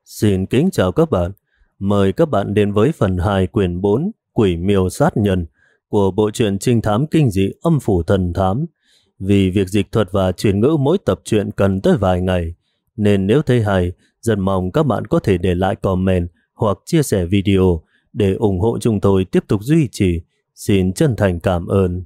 Xin kính chào các bạn. Mời các bạn đến với phần 2 quyển 4 Quỷ miêu sát nhân của bộ truyện trinh thám kinh dị Âm phủ thần thám. Vì việc dịch thuật và chuyển ngữ mỗi tập truyện cần tới vài ngày, nên nếu thấy hay, rất mong các bạn có thể để lại comment hoặc chia sẻ video để ủng hộ chúng tôi tiếp tục duy trì. Xin chân thành cảm ơn.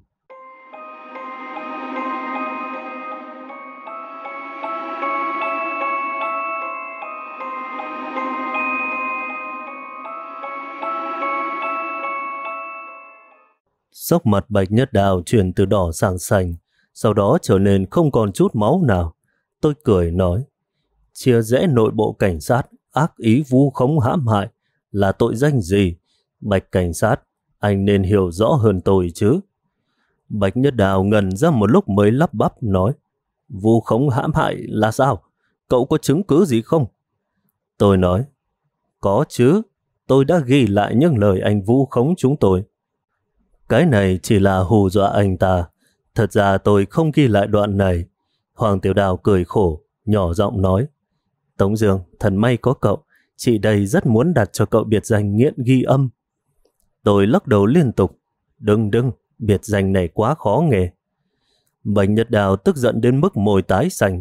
Sắc mặt Bạch Nhất Đào chuyển từ đỏ sang xanh, sau đó trở nên không còn chút máu nào. Tôi cười nói, chia rẽ nội bộ cảnh sát, ác ý vu khống hãm hại là tội danh gì? Bạch cảnh sát, anh nên hiểu rõ hơn tôi chứ. Bạch Nhất Đào ngần ra một lúc mới lắp bắp nói, vu khống hãm hại là sao? Cậu có chứng cứ gì không? Tôi nói, có chứ, tôi đã ghi lại những lời anh vu khống chúng tôi. Cái này chỉ là hù dọa anh ta. Thật ra tôi không ghi lại đoạn này. Hoàng Tiểu Đào cười khổ, nhỏ giọng nói, Tống Dương, thần may có cậu. Chị đây rất muốn đặt cho cậu biệt danh nghiện ghi âm. Tôi lắc đầu liên tục. Đừng, biệt danh này quá khó nghe. Bạch Nhất Đào tức giận đến mức môi tái xanh.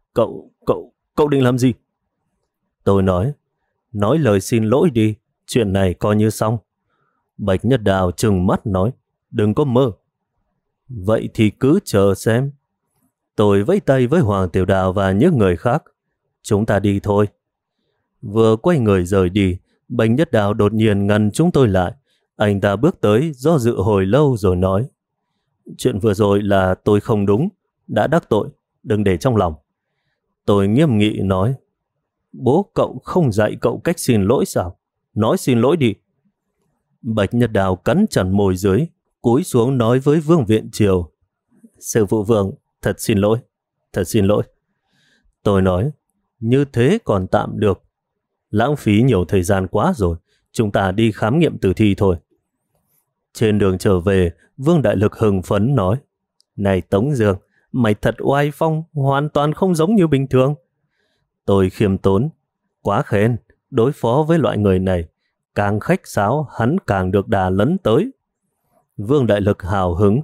Cậu định làm gì? Tôi nói lời xin lỗi đi. Chuyện này coi như xong. Bạch Nhất Đào trừng mắt nói, đừng có mơ. Vậy thì cứ chờ xem. Tôi vẫy tay với Hoàng Tiểu Đào và những người khác. Chúng ta đi thôi. Vừa quay người rời đi, Bạch Nhất Đào đột nhiên ngăn chúng tôi lại. Anh ta bước tới do dự hồi lâu rồi nói, chuyện vừa rồi là tôi không đúng, đã đắc tội, đừng để trong lòng. Tôi nghiêm nghị nói, bố cậu không dạy cậu cách xin lỗi sao? Nói xin lỗi đi. Bạch Nhất Đào cắn chặt môi dưới, cúi xuống nói với Vương Viện Triều, sư phụ Vương, thật xin lỗi. Tôi nói, như thế còn tạm được. Lãng phí nhiều thời gian quá rồi, chúng ta đi khám nghiệm tử thi thôi. Trên đường trở về, Vương Đại Lực hưng phấn nói, này Tống Dương, mày thật oai phong, hoàn toàn không giống như bình thường. Tôi khiêm tốn, quá khen, đối phó với loại người này, càng khách sáo hắn càng được đà lấn tới. Vương Đại Lực hào hứng,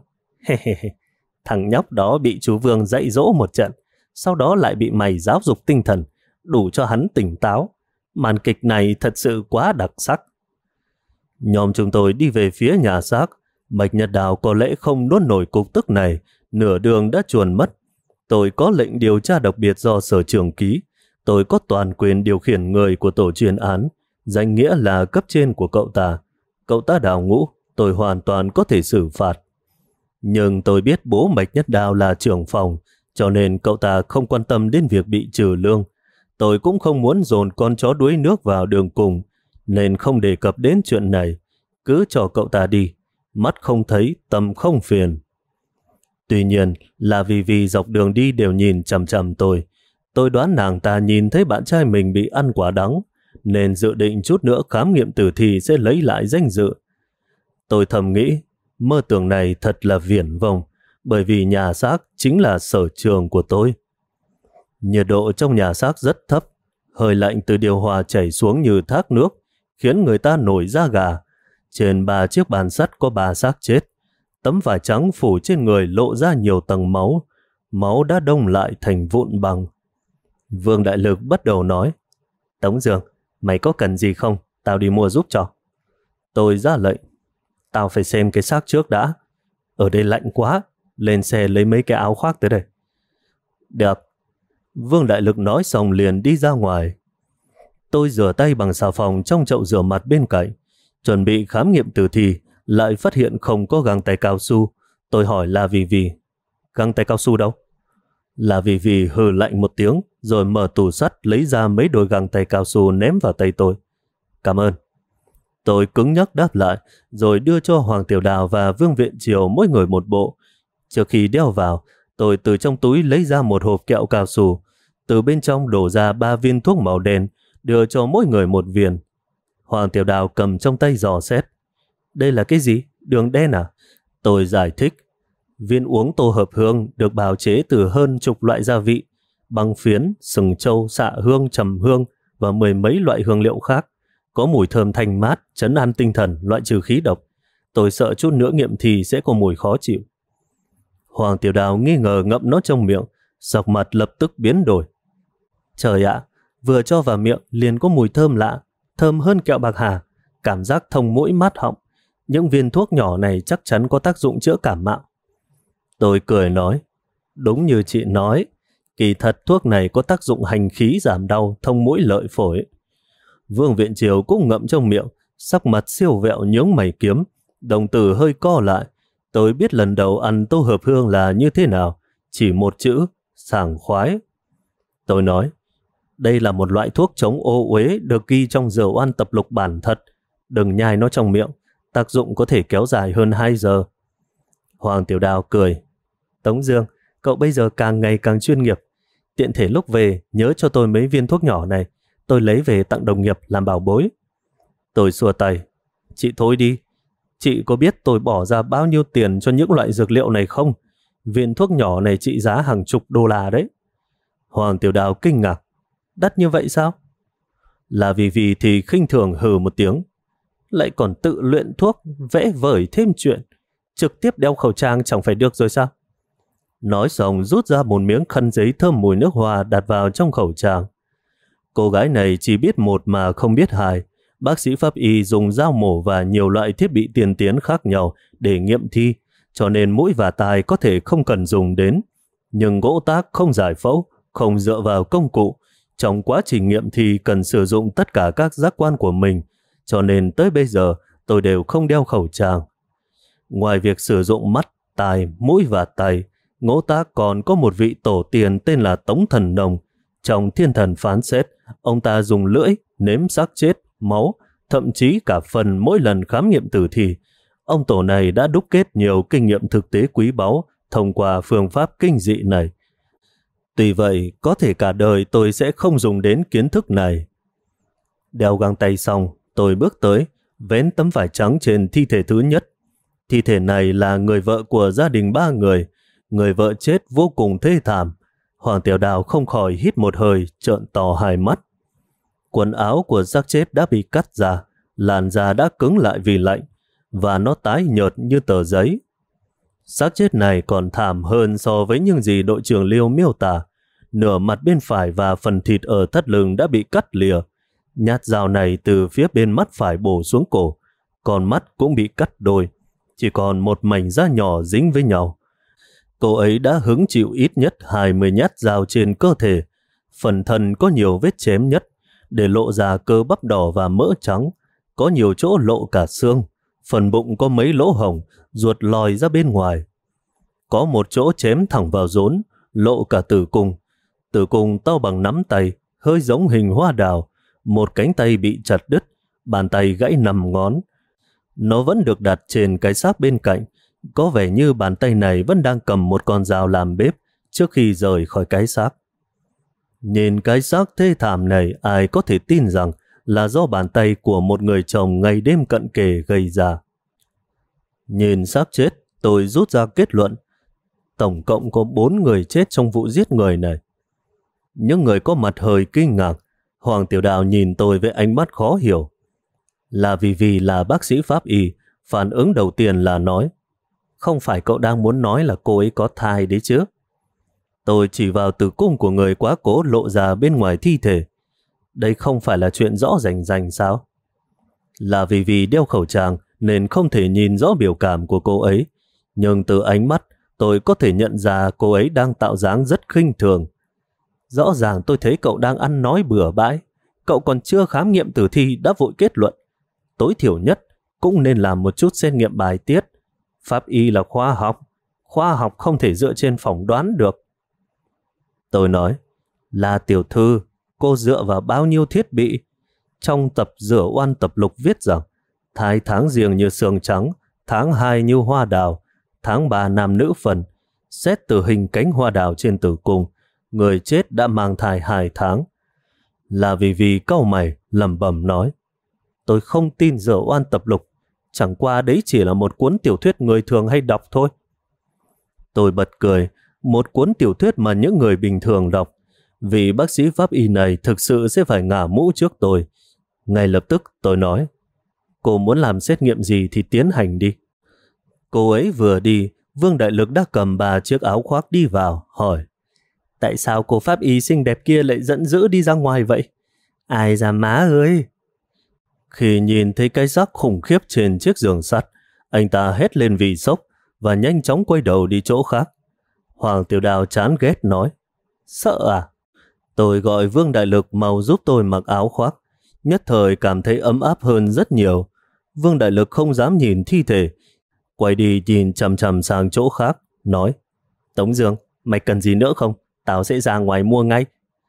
thằng nhóc đó bị chú Vương dạy dỗ một trận, sau đó lại bị mày giáo dục tinh thần, đủ cho hắn tỉnh táo. Màn kịch này thật sự quá đặc sắc. Nhóm chúng tôi đi về phía nhà xác. Bạch Nhất Đào có lẽ không nuốt nổi cục tức này, nửa đường đã chuồn mất. Tôi có lệnh điều tra đặc biệt do sở trưởng ký. Tôi có toàn quyền điều khiển người của tổ chuyên án, danh nghĩa là cấp trên của cậu ta. Cậu ta Đào Ngũ, tôi hoàn toàn có thể xử phạt. Nhưng tôi biết bố Bạch Nhất Đào là trưởng phòng, cho nên cậu ta không quan tâm đến việc bị trừ lương. Tôi cũng không muốn dồn con chó đuối nước vào đường cùng, nên không đề cập đến chuyện này. Cứ cho cậu ta đi, mắt không thấy, tâm không phiền. Tuy nhiên là vì dọc đường đi đều nhìn chằm chằm tôi. Tôi đoán nàng ta nhìn thấy bạn trai mình bị ăn quả đắng, nên dự định chút nữa khám nghiệm tử thi sẽ lấy lại danh dự. Tôi thầm nghĩ, mơ tưởng này thật là viển vông, bởi vì nhà xác chính là sở trường của tôi. Nhiệt độ trong nhà xác rất thấp, hơi lạnh từ điều hòa chảy xuống như thác nước, khiến người ta nổi da gà. Trên 3 chiếc bàn sắt có 3 xác chết. Tấm vải trắng phủ trên người lộ ra nhiều tầng máu. Máu đã đông lại thành vụn băng. Vương Đại Lực bắt đầu nói, Tống Dương, mày có cần gì không? Tao đi mua giúp cho. Tôi ra lệnh, tao phải xem cái xác trước đã. Ở đây lạnh quá, lên xe lấy mấy cái áo khoác tới đây. Được. Vương Đại Lực nói xong liền đi ra ngoài. Tôi rửa tay bằng xà phòng trong chậu rửa mặt bên cạnh, chuẩn bị khám nghiệm tử thi, lại phát hiện không có găng tay cao su. Tôi hỏi La Vì, găng tay cao su đâu? La Vì hừ lạnh một tiếng, rồi mở tủ sắt lấy ra mấy đôi găng tay cao su ném vào tay tôi. Cảm ơn. Tôi cứng nhắc đáp lại, rồi đưa cho Hoàng Tiểu Đào và Vương Viện Triều mỗi người một bộ. Trước khi đeo vào, tôi từ trong túi lấy ra một hộp kẹo cao su, từ bên trong đổ ra 3 viên thuốc màu đen, đưa cho mỗi người một viên. Hoàng Tiểu Đào cầm trong tay dò xét. Đây là cái gì? Đường đen à? Tôi giải thích. Viên uống tô hợp hương được bào chế từ hơn chục loại gia vị, băng phiến, sừng trâu, xạ hương, trầm hương, và mười mấy loại hương liệu khác. Có mùi thơm thanh mát, trấn an tinh thần, loại trừ khí độc. Tôi sợ chút nữa nghiệm thì sẽ có mùi khó chịu. Hoàng Tiểu Đào nghi ngờ ngậm nó trong miệng, sắc mặt lập tức biến đổi. Trời ạ, vừa cho vào miệng liền có mùi thơm lạ, thơm hơn kẹo bạc hà, cảm giác thông mũi mát họng. Những viên thuốc nhỏ này chắc chắn có tác dụng chữa cảm mạo. Tôi cười nói, đúng như chị nói, kỳ thật thuốc này có tác dụng hành khí giảm đau, thông mũi lợi phổi. Vương Viện Triều cũng ngậm trong miệng, sắc mặt siêu vẹo nhướng mày kiếm, đồng tử hơi co lại. Tôi biết lần đầu ăn tô hợp hương là như thế nào, chỉ một chữ, sảng khoái. Tôi nói, đây là một loại thuốc chống ô uế được ghi trong Dược Oan Tập Lục bản thật, đừng nhai nó trong miệng, tác dụng có thể kéo dài hơn 2 giờ. Hoàng Tiểu Đào cười, Tống Dương, cậu bây giờ càng ngày càng chuyên nghiệp. Tiện thể lúc về nhớ cho tôi mấy viên thuốc nhỏ này, tôi lấy về tặng đồng nghiệp làm bảo bối. Tôi xua tay, chị thôi đi. Chị có biết tôi bỏ ra bao nhiêu tiền cho những loại dược liệu này không? Viên thuốc nhỏ này trị giá hàng chục đô la đấy. Hoàng Tiểu Đào kinh ngạc, đắt như vậy sao? Là vì thì khinh thường hừ một tiếng, lại còn tự luyện thuốc, vẽ vời thêm chuyện, trực tiếp đeo khẩu trang chẳng phải được rồi sao? Nói xong rút ra một miếng khăn giấy thơm mùi nước hoa đặt vào trong khẩu trang. Cô gái này chỉ biết một mà không biết hai. Bác sĩ pháp y dùng dao mổ và nhiều loại thiết bị tiên tiến khác nhau để nghiệm thi, cho nên mũi và tai có thể không cần dùng đến. Nhưng gỗ tác không giải phẫu, không dựa vào công cụ. Trong quá trình nghiệm thi cần sử dụng tất cả các giác quan của mình, cho nên tới bây giờ tôi đều không đeo khẩu trang. Ngoài việc sử dụng mắt, tai, mũi và tay, Ngỗ Tác còn có một vị tổ tiên tên là Tống Thần Nông. Trong Thiên Thần phán xét, ông ta dùng lưỡi nếm xác chết, máu, thậm chí cả phần mỗi lần khám nghiệm tử thi. Ông tổ này đã đúc kết nhiều kinh nghiệm thực tế quý báu thông qua phương pháp kinh dị này. Tuy vậy, có thể cả đời tôi sẽ không dùng đến kiến thức này. Đeo găng tay xong, tôi bước tới, vén tấm vải trắng trên thi thể thứ nhất. Thi thể này là người vợ của gia đình 3 người. Người vợ chết vô cùng thê thảm. Hoàng Tiểu Đào không khỏi hít một hơi, trợn to hai mắt. Quần áo của xác chết đã bị cắt ra, làn da đã cứng lại vì lạnh, và nó tái nhợt như tờ giấy. Xác chết này còn thảm hơn so với những gì đội trưởng Liêu miêu tả. Nửa mặt bên phải và phần thịt ở thắt lưng đã bị cắt lìa. Nhát dao này từ phía bên mắt phải bổ xuống cổ, còn mắt cũng bị cắt đôi, chỉ còn một mảnh da nhỏ dính với nhau. Cô ấy đã hứng chịu ít nhất 20 nhát dao trên cơ thể. Phần thân có nhiều vết chém nhất, để lộ ra cơ bắp đỏ và mỡ trắng. Có nhiều chỗ lộ cả xương. Phần bụng có mấy lỗ hổng, ruột lòi ra bên ngoài. Có một chỗ chém thẳng vào rốn, lộ cả tử cung. Tử cung to bằng nắm tay, hơi giống hình hoa đào. Một cánh tay bị chặt đứt, bàn tay gãy 5 ngón. Nó vẫn được đặt trên cái xác bên cạnh. Có vẻ như bàn tay này vẫn đang cầm một con dao làm bếp trước khi rời khỏi cái xác. Nhìn cái xác thê thảm này, ai có thể tin rằng là do bàn tay của một người chồng ngày đêm cận kề gây ra. Nhìn xác chết, tôi rút ra kết luận. Tổng cộng có 4 người chết trong vụ giết người này. Những người có mặt hơi kinh ngạc. Hoàng Tiểu Đào nhìn tôi với ánh mắt khó hiểu. Là vì là bác sĩ pháp y, phản ứng đầu tiên là nói, không phải cậu đang muốn nói là cô ấy có thai đấy chứ? Tôi chỉ vào tử cung của người quá cố lộ ra bên ngoài thi thể. Đây không phải là chuyện rõ rành rành sao? Là vì đeo khẩu trang nên không thể nhìn rõ biểu cảm của cô ấy. Nhưng từ ánh mắt, tôi có thể nhận ra cô ấy đang tạo dáng rất khinh thường. Rõ ràng tôi thấy cậu đang ăn nói bừa bãi. Cậu còn chưa khám nghiệm tử thi đã vội kết luận. Tối thiểu nhất cũng nên làm một chút xét nghiệm bài tiết. Pháp y là khoa học không thể dựa trên phỏng đoán được. Tôi nói, là tiểu thư, cô dựa vào bao nhiêu thiết bị? Trong tập Rửa Oan Tập Lục viết rằng, thai tháng giêng như sương trắng, tháng 2 như hoa đào, tháng 3 nam nữ phần. Xét từ hình cánh hoa đào trên tử cung, người chết đã mang thai 2 tháng. Là vì cau mày lẩm bẩm nói, tôi không tin Rửa Oan Tập Lục, chẳng qua đấy chỉ là một cuốn tiểu thuyết người thường hay đọc thôi. Tôi bật cười, một cuốn tiểu thuyết mà những người bình thường đọc. Vị bác sĩ pháp y này thực sự sẽ phải ngả mũ trước tôi. Ngay lập tức tôi nói, cô muốn làm xét nghiệm gì thì tiến hành đi. Cô ấy vừa đi, Vương Đại Lực đã cầm 3 chiếc áo khoác đi vào, hỏi, tại sao cô pháp y xinh đẹp kia lại giận dữ đi ra ngoài vậy? Ai ra má ơi! Khi nhìn thấy cái xác khủng khiếp trên chiếc giường sắt, anh ta hét lên vì sốc và nhanh chóng quay đầu đi chỗ khác. Hoàng Tiểu Đào chán ghét nói, sợ à? Tôi gọi Vương Đại Lực mau giúp tôi mặc áo khoác, nhất thời cảm thấy ấm áp hơn rất nhiều. Vương Đại Lực không dám nhìn thi thể, quay đi nhìn chằm chằm sang chỗ khác, nói, Tống Dương, mày cần gì nữa không? Tao sẽ ra ngoài mua ngay.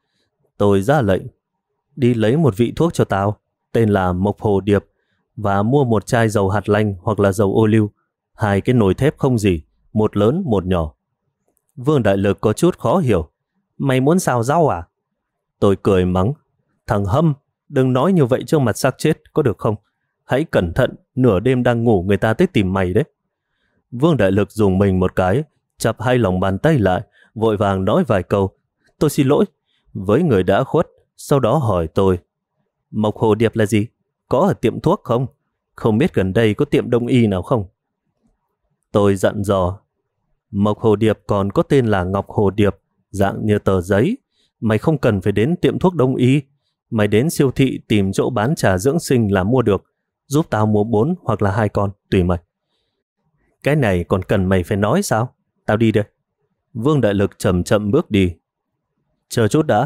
Tôi ra lệnh, đi lấy một vị thuốc cho tao, tên là Mộc Hồ Điệp, và mua một chai dầu hạt lanh hoặc là dầu ô liu, 2 cái nồi thép không gì, một lớn một nhỏ. Vương Đại Lực có chút khó hiểu, mày muốn xào rau à? Tôi cười mắng, thằng Hâm, đừng nói như vậy trước mặt xác chết có được không? Hãy cẩn thận, nửa đêm đang ngủ người ta tới tìm mày đấy. Vương Đại Lực dùng mình một cái, chập 2 lòng bàn tay lại, vội vàng nói vài câu, tôi xin lỗi, với người đã khuất, sau đó hỏi tôi, Mộc Hồ Điệp là gì? Có ở tiệm thuốc không? Không biết gần đây có tiệm đông y nào không? Tôi dặn dò, Mộc Hồ Điệp còn có tên là Ngọc Hồ Điệp, dạng như tờ giấy. Mày không cần phải đến tiệm thuốc đông y. Mày đến siêu thị tìm chỗ bán trà dưỡng sinh là mua được. Giúp tao mua 4 hoặc là 2 con, tùy mày. Cái này còn cần mày phải nói sao? Tao đi đây. Vương Đại Lực chậm chậm bước đi. Chờ chút đã.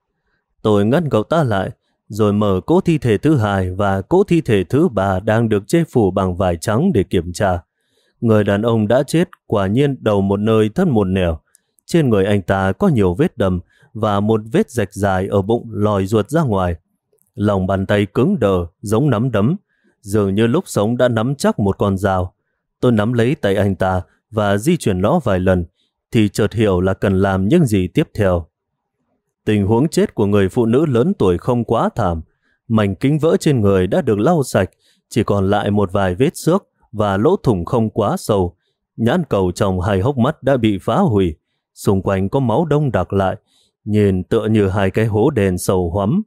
Tôi ngăn cậu ta lại, rồi mở cỗ thi thể thứ 2 và cỗ thi thể thứ 3 đang được che phủ bằng vải trắng để kiểm tra. Người đàn ông đã chết quả nhiên đầu một nơi thân một nẻo. Trên người anh ta có nhiều vết đâm và một vết rạch dài ở bụng lòi ruột ra ngoài. Lòng bàn tay cứng đờ giống nắm đấm, dường như lúc sống đã nắm chắc một con dao. Tôi nắm lấy tay anh ta và di chuyển nó vài lần, thì chợt hiểu là cần làm những gì tiếp theo. Tình huống chết của người phụ nữ lớn tuổi không quá thảm. Mảnh kính vỡ trên người đã được lau sạch, chỉ còn lại một vài vết xước và lỗ thủng không quá sâu. Nhãn cầu trong 2 hốc mắt đã bị phá hủy, xung quanh có máu đông đặc lại, nhìn tựa như 2 cái hố đen sâu hoắm.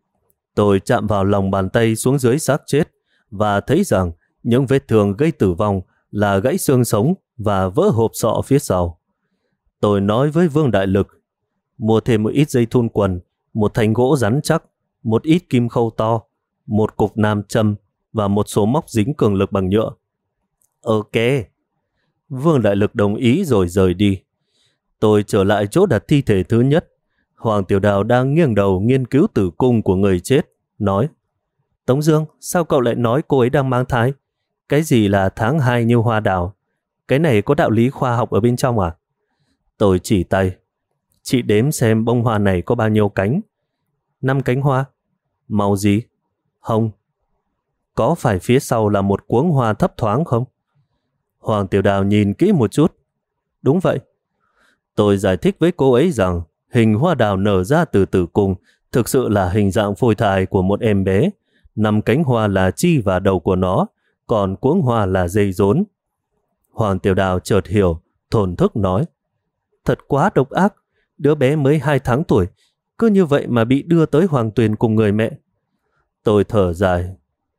Tôi chạm vào lòng bàn tay xuống dưới xác chết và thấy rằng những vết thương gây tử vong là gãy xương sống và vỡ hộp sọ phía sau. Tôi nói với Vương Đại Lực, mua thêm một ít dây thun quần, một thanh gỗ rắn chắc, một ít kim khâu to, một cục nam châm và một số móc dính cường lực bằng nhựa. Ok. Vương Đại Lực đồng ý rồi rời đi. Tôi trở lại chỗ đặt thi thể thứ nhất. Hoàng Tiểu Đào đang nghiêng đầu nghiên cứu tử cung của người chết, nói, Tống Dương, sao cậu lại nói cô ấy đang mang thai? Cái gì là tháng 2 như hoa đào? Cái này có đạo lý khoa học ở bên trong à? Tôi chỉ tay. Chị đếm xem bông hoa này có bao nhiêu cánh? 5 cánh hoa. Màu gì? Hồng. Có phải phía sau là một cuống hoa thấp thoáng không? Hoàng Tiểu Đào nhìn kỹ một chút. Đúng vậy. Tôi giải thích với cô ấy rằng hình hoa đào nở ra từ tử cung thực sự là hình dạng phôi thai của một em bé. 5 cánh hoa là chi và đầu của nó, còn cuống hoa là dây rốn. Hoàng Tiểu Đào chợt hiểu, thổn thức nói, thật quá độc ác, đứa bé mới 2 tháng tuổi, cứ như vậy mà bị đưa tới Hoàng Tuyền cùng người mẹ. Tôi thở dài,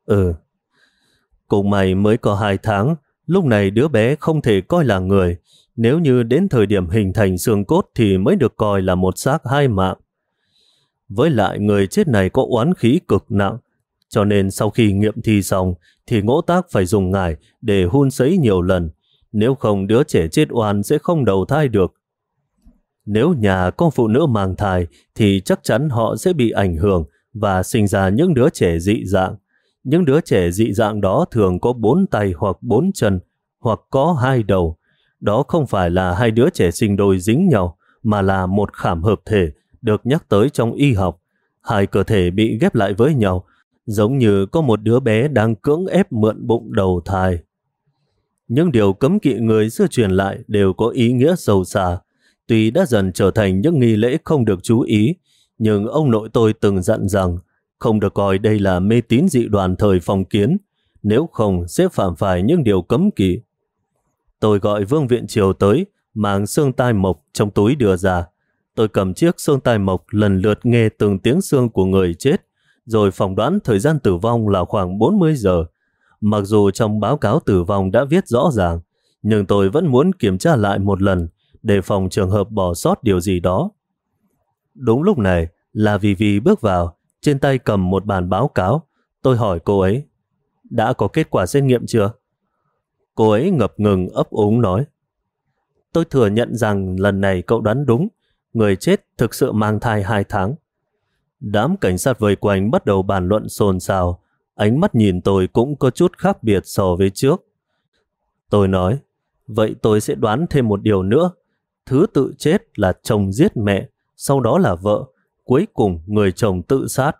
cùng mày mới có 2 tháng, lúc này đứa bé không thể coi là người, nếu như đến thời điểm hình thành xương cốt thì mới được coi là một xác 2 mạng. Với lại người chết này có oán khí cực nặng, cho nên sau khi nghiệm thi xong thì Ngỗ Tác phải dùng ngải để hun sấy nhiều lần, nếu không đứa trẻ chết oan sẽ không đầu thai được. Nếu nhà có phụ nữ mang thai thì chắc chắn họ sẽ bị ảnh hưởng và sinh ra những đứa trẻ dị dạng. Những đứa trẻ dị dạng đó thường có 4 tay hoặc 4 chân, hoặc có 2 đầu. Đó không phải là 2 đứa trẻ sinh đôi dính nhau, mà là một khảm hợp thể được nhắc tới trong y học. 2 cơ thể bị ghép lại với nhau, giống như có một đứa bé đang cưỡng ép mượn bụng đầu thai. Những điều cấm kỵ người xưa truyền lại đều có ý nghĩa sâu xa. Tuy đã dần trở thành những nghi lễ không được chú ý, nhưng ông nội tôi từng dặn rằng không được coi đây là mê tín dị đoan thời phong kiến, nếu không sẽ phạm phải những điều cấm kỵ. Tôi gọi Vương Viện Triều tới, mang xương tai mộc trong túi đưa ra. Tôi cầm chiếc xương tai mộc lần lượt nghe từng tiếng xương của người chết, rồi phỏng đoán thời gian tử vong là khoảng 40 giờ. Mặc dù trong báo cáo tử vong đã viết rõ ràng, nhưng tôi vẫn muốn kiểm tra lại một lần để phòng trường hợp bỏ sót điều gì đó. Đúng lúc này là Vivi bước vào, trên tay cầm một bản báo cáo. Tôi hỏi cô ấy, đã có kết quả xét nghiệm chưa? Cô ấy ngập ngừng ấp úng nói, tôi thừa nhận rằng lần này cậu đoán đúng, người chết thực sự mang thai 2 tháng. Đám cảnh sát vây quanh bắt đầu bàn luận xôn xao, ánh mắt nhìn tôi cũng có chút khác biệt so với trước. Tôi nói, vậy tôi sẽ đoán thêm một điều nữa. Thứ tự chết là chồng giết mẹ, sau đó là vợ, cuối cùng người chồng tự sát.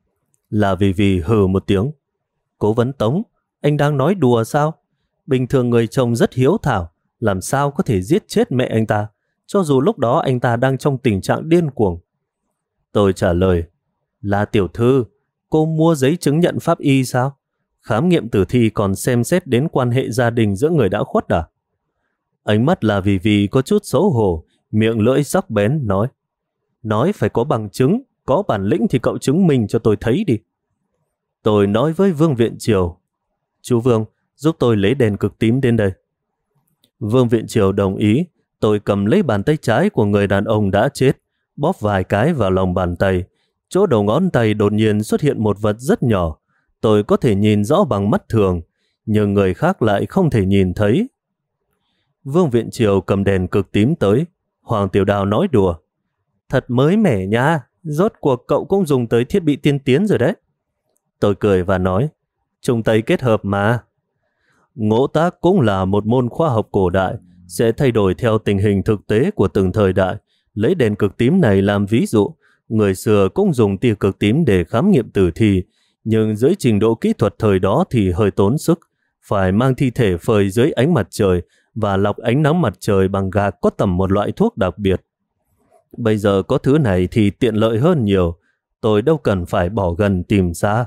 Là vì hừ một tiếng. Cố vấn Tống, anh đang nói đùa sao? Bình thường người chồng rất hiếu thảo, làm sao có thể giết chết mẹ anh ta, cho dù lúc đó anh ta đang trong tình trạng điên cuồng. Tôi trả lời, là tiểu thư, cô mua giấy chứng nhận pháp y sao? Khám nghiệm tử thi còn xem xét đến quan hệ gia đình giữa người đã khuất à? Ánh mắt là vì có chút xấu hổ, miệng lưỡi sắc bén nói phải có bằng chứng, có bản lĩnh thì cậu chứng minh cho tôi thấy đi. Tôi nói với Vương Viện Triều, chú Vương, giúp tôi lấy đèn cực tím đến đây. Vương Viện Triều đồng ý. Tôi cầm lấy bàn tay trái của người đàn ông đã chết, bóp vài cái vào lòng bàn tay. Chỗ đầu ngón tay đột nhiên xuất hiện một vật rất nhỏ. Tôi có thể nhìn rõ bằng mắt thường, nhưng người khác lại không thể nhìn thấy. Vương Viện Triều cầm đèn cực tím tới. Hoàng Tiểu Đào nói đùa, thật mới mẻ nha, rốt cuộc cậu cũng dùng tới thiết bị tiên tiến rồi đấy. Tôi cười và nói, chung tay kết hợp mà. Ngỗ tác cũng là một môn khoa học cổ đại, sẽ thay đổi theo tình hình thực tế của từng thời đại. Lấy đèn cực tím này làm ví dụ, người xưa cũng dùng tia cực tím để khám nghiệm tử thi, nhưng dưới trình độ kỹ thuật thời đó thì hơi tốn sức, phải mang thi thể phơi dưới ánh mặt trời và lọc ánh nắng mặt trời bằng gạc có tầm một loại thuốc đặc biệt. Bây giờ có thứ này thì tiện lợi hơn nhiều, tôi đâu cần phải bỏ gần tìm xa.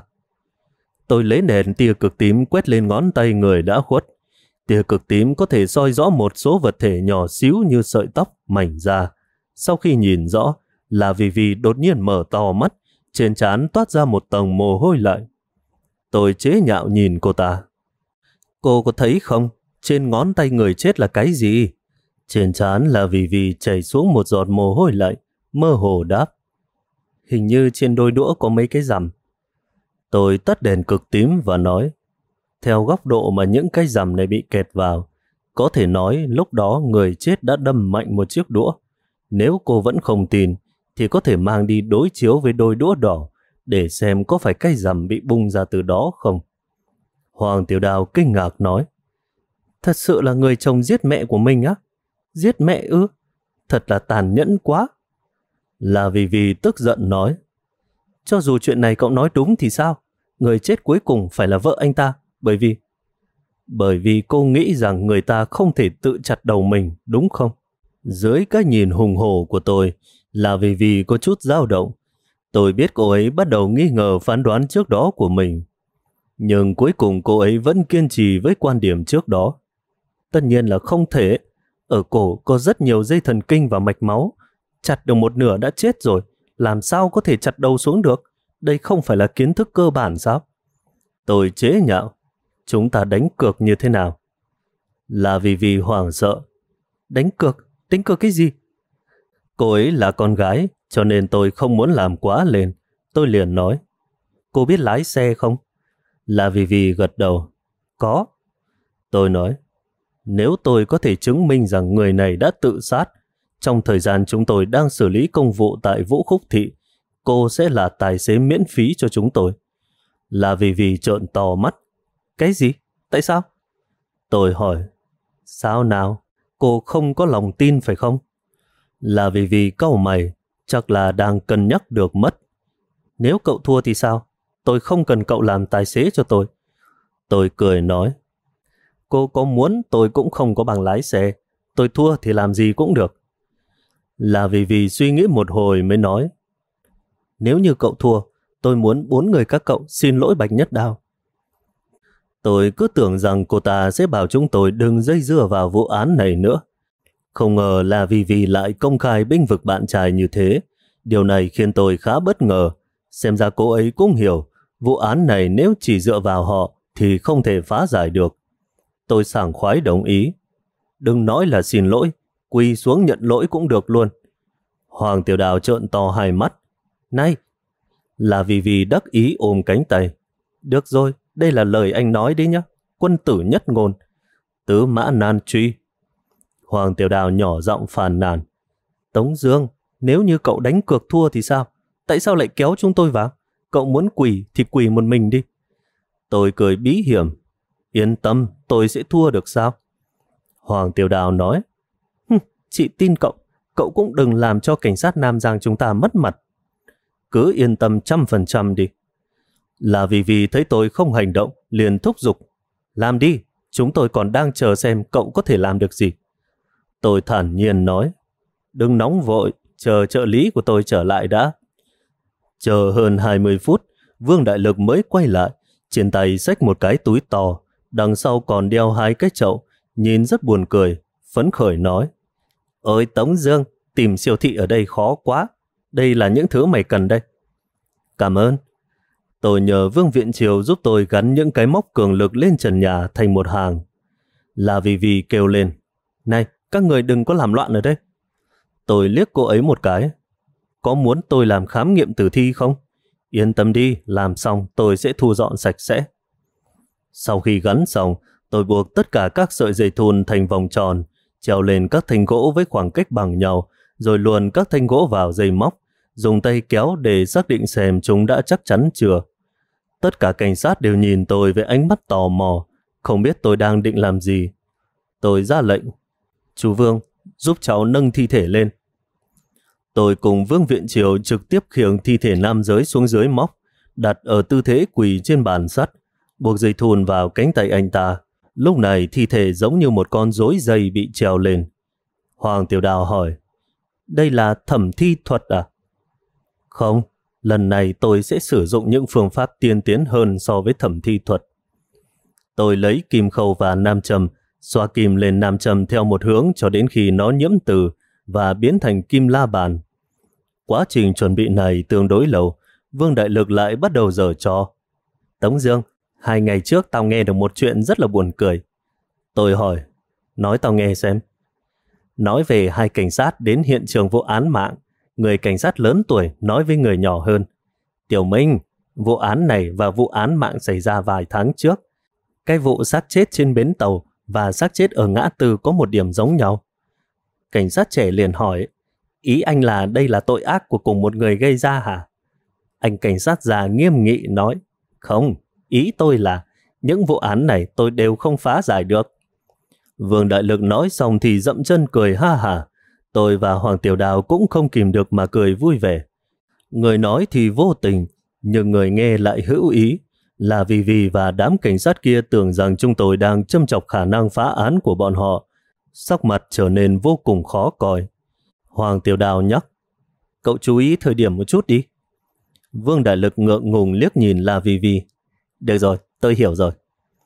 Tôi lấy đèn tia cực tím quét lên ngón tay người đã khuất. Tia cực tím có thể soi rõ một số vật thể nhỏ xíu như sợi tóc, mảnh da. Sau khi nhìn rõ, là vì đột nhiên mở to mắt, trên trán toát ra một tầng mồ hôi lạnh. Tôi chế nhạo nhìn cô ta. Cô có thấy không? Trên ngón tay người chết là cái gì? Trên trán là vì chảy xuống một giọt mồ hôi lạnh, mơ hồ đáp. Hình như trên đôi đũa có mấy cái rằm. Tôi tắt đèn cực tím và nói, theo góc độ mà những cái rằm này bị kẹt vào, có thể nói lúc đó người chết đã đâm mạnh một chiếc đũa. Nếu cô vẫn không tin, thì có thể mang đi đối chiếu với đôi đũa đỏ, để xem có phải cái rằm bị bung ra từ đó không. Hoàng Tiểu Đào kinh ngạc nói, thật sự là người chồng giết mẹ của mình á? Giết mẹ ư? Thật là tàn nhẫn quá. Là vì tức giận nói, cho dù chuyện này cậu nói đúng thì sao? Người chết cuối cùng phải là vợ anh ta, bởi vì cô nghĩ rằng người ta không thể tự chặt đầu mình, đúng không? Dưới cái nhìn hùng hổ của tôi, là vì có chút dao động. Tôi biết cô ấy bắt đầu nghi ngờ phán đoán trước đó của mình. Nhưng cuối cùng cô ấy vẫn kiên trì với quan điểm trước đó. Tất nhiên là không thể. Ở cổ có rất nhiều dây thần kinh và mạch máu. Chặt được một nửa đã chết rồi, làm sao có thể chặt đầu xuống được? Đây không phải là kiến thức cơ bản sao? Tôi chế nhạo. Chúng ta đánh cược như thế nào? Là vì hoảng sợ. Đánh cược? Đánh cược cái gì? Cô ấy là con gái, cho nên tôi không muốn làm quá lên. Tôi liền nói, cô biết lái xe không? Là vì gật đầu. Có. Tôi nói, nếu tôi có thể chứng minh rằng người này đã tự sát, trong thời gian chúng tôi đang xử lý công vụ tại Vũ Khúc Thị, cô sẽ là tài xế miễn phí cho chúng tôi. Là vì trợn to mắt. Cái gì? Tại sao? Tôi hỏi, sao nào? Cô không có lòng tin phải không? Là vì cau mày, chắc là đang cân nhắc được mất. Nếu cậu thua thì sao? Tôi không cần cậu làm tài xế cho tôi. Tôi cười nói, cô có muốn tôi cũng không có bằng lái xe. Tôi thua thì làm gì cũng được. Là vì suy nghĩ một hồi mới nói, nếu như cậu thua, tôi muốn 4 người các cậu xin lỗi Bạch Nhất Đao. Tôi cứ tưởng rằng cô ta sẽ bảo chúng tôi đừng dây dưa vào vụ án này nữa. Không ngờ là vì lại công khai bênh vực bạn trai như thế. Điều này khiến tôi khá bất ngờ. Xem ra cô ấy cũng hiểu, vụ án này nếu chỉ dựa vào họ thì không thể phá giải được. Tôi sảng khoái đồng ý. Đừng nói là xin lỗi, quỳ xuống nhận lỗi cũng được luôn. Hoàng Tiểu Đào trợn to hai mắt. Này! Là vì đắc ý ôm cánh tay. Được rồi, đây là lời anh nói đấy nhá. Quân tử nhất ngôn. Tứ mã nan truy. Hoàng Tiểu Đào nhỏ giọng phàn nàn. Tống Dương, nếu như cậu đánh cược thua thì sao? Tại sao lại kéo chúng tôi vào? Cậu muốn quỳ thì quỳ một mình đi. Tôi cười bí hiểm. Yên tâm, tôi sẽ thua được sao? Hoàng Tiểu Đào nói. Chị tin cậu, cậu cũng đừng làm cho cảnh sát Nam Giang chúng ta mất mặt. Cứ yên tâm 100% đi. Là vì thấy tôi không hành động, liền thúc giục. Làm đi, chúng tôi còn đang chờ xem cậu có thể làm được gì. Tôi thản nhiên nói. Đừng nóng vội, chờ trợ lý của tôi trở lại đã. Chờ hơn 20 phút, Vương Đại Lực mới quay lại, trên tay xách một cái túi to, đằng sau còn đeo hai cái chậu, nhìn rất buồn cười, phấn khởi nói. Ôi Tống Dương, tìm siêu thị ở đây khó quá, đây là những thứ mày cần đây. Cảm ơn. Tôi nhờ Vương Viện Triều giúp tôi gắn những cái móc cường lực lên trần nhà thành một hàng. Là vì kêu lên. Này, các người đừng có làm loạn ở đây. Tôi liếc cô ấy một cái. Có muốn tôi làm khám nghiệm tử thi không? Yên tâm đi, làm xong tôi sẽ thu dọn sạch sẽ. Sau khi gắn xong, tôi buộc tất cả các sợi dây thun thành vòng tròn, treo lên các thanh gỗ với khoảng cách bằng nhau, rồi luồn các thanh gỗ vào dây móc, dùng tay kéo để xác định xem chúng đã chắc chắn chưa. Tất cả cảnh sát đều nhìn tôi với ánh mắt tò mò, không biết tôi đang định làm gì. Tôi ra lệnh. Chú Vương, giúp cháu nâng thi thể lên. Tôi cùng Vương Viện Triều trực tiếp khiêng thi thể nam giới xuống dưới móc, đặt ở tư thế quỳ trên bàn sắt, buộc dây thun vào cánh tay anh ta. Lúc này thi thể giống như một con rối dây bị treo lên. Hoàng Tiểu Đào hỏi, đây là thẩm thi thuật à? Không, lần này tôi sẽ sử dụng những phương pháp tiên tiến hơn so với thẩm thi thuật. Tôi lấy kim khâu và nam châm, xoa kim lên nam châm theo một hướng cho đến khi nó nhiễm từ và biến thành kim la bàn. Quá trình chuẩn bị này tương đối lâu, Vương Đại Lực lại bắt đầu giở trò. Tống Dương, 2 ngày trước tao nghe được một chuyện rất là buồn cười. Tôi hỏi, nói tao nghe xem. Nói về 2 cảnh sát đến hiện trường vụ án mạng. Người cảnh sát lớn tuổi nói với người nhỏ hơn. Tiểu Minh, vụ án này và vụ án mạng xảy ra vài tháng trước. Cái vụ xác chết trên bến tàu và xác chết ở ngã tư có một điểm giống nhau. Cảnh sát trẻ liền hỏi, ý anh là đây là tội ác của cùng một người gây ra hả? Anh cảnh sát già nghiêm nghị nói, không, ý tôi là những vụ án này tôi đều không phá giải được. Vương Đại Lực nói xong thì dậm chân cười ha hả. Tôi và Hoàng Tiểu Đào cũng không kìm được mà cười vui vẻ. Người nói thì vô tình, nhưng người nghe lại hữu ý. Là vì và đám cảnh sát kia tưởng rằng chúng tôi đang châm chọc khả năng phá án của bọn họ. Sắc mặt trở nên vô cùng khó coi. Hoàng Tiểu Đào nhắc, cậu chú ý thời điểm một chút đi. Vương Đại Lực ngượng ngùng liếc nhìn là vì. Được rồi, tôi hiểu rồi.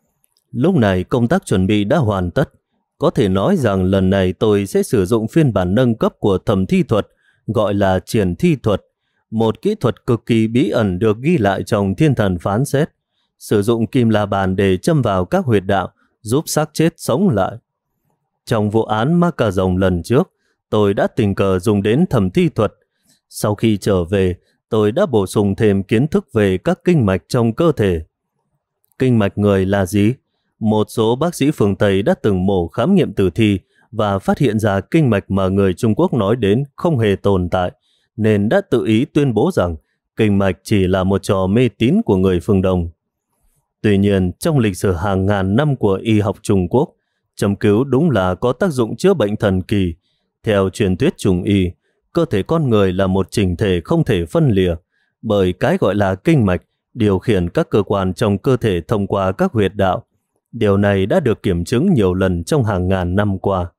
Lúc này công tác chuẩn bị đã hoàn tất. Có thể nói rằng lần này tôi sẽ sử dụng phiên bản nâng cấp của thẩm thi thuật, gọi là triển thi thuật, một kỹ thuật cực kỳ bí ẩn được ghi lại trong Thiên Thần Phán Xét. Sử dụng kim la bàn để châm vào các huyệt đạo, giúp xác chết sống lại. Trong vụ án Ma Cà Rồng lần trước, tôi đã tình cờ dùng đến thẩm thi thuật. Sau khi trở về, tôi đã bổ sung thêm kiến thức về các kinh mạch trong cơ thể. Kinh mạch người là gì? Một số bác sĩ phương Tây đã từng mổ khám nghiệm tử thi và phát hiện ra kinh mạch mà người Trung Quốc nói đến không hề tồn tại, nên đã tự ý tuyên bố rằng kinh mạch chỉ là một trò mê tín của người phương Đông. Tuy nhiên, trong lịch sử hàng ngàn năm của y học Trung Quốc, châm cứu đúng là có tác dụng chữa bệnh thần kỳ. Theo truyền thuyết Trung y, cơ thể con người là một chỉnh thể không thể phân lìa, bởi cái gọi là kinh mạch điều khiển các cơ quan trong cơ thể thông qua các huyệt đạo. Điều này đã được kiểm chứng nhiều lần trong hàng ngàn năm qua.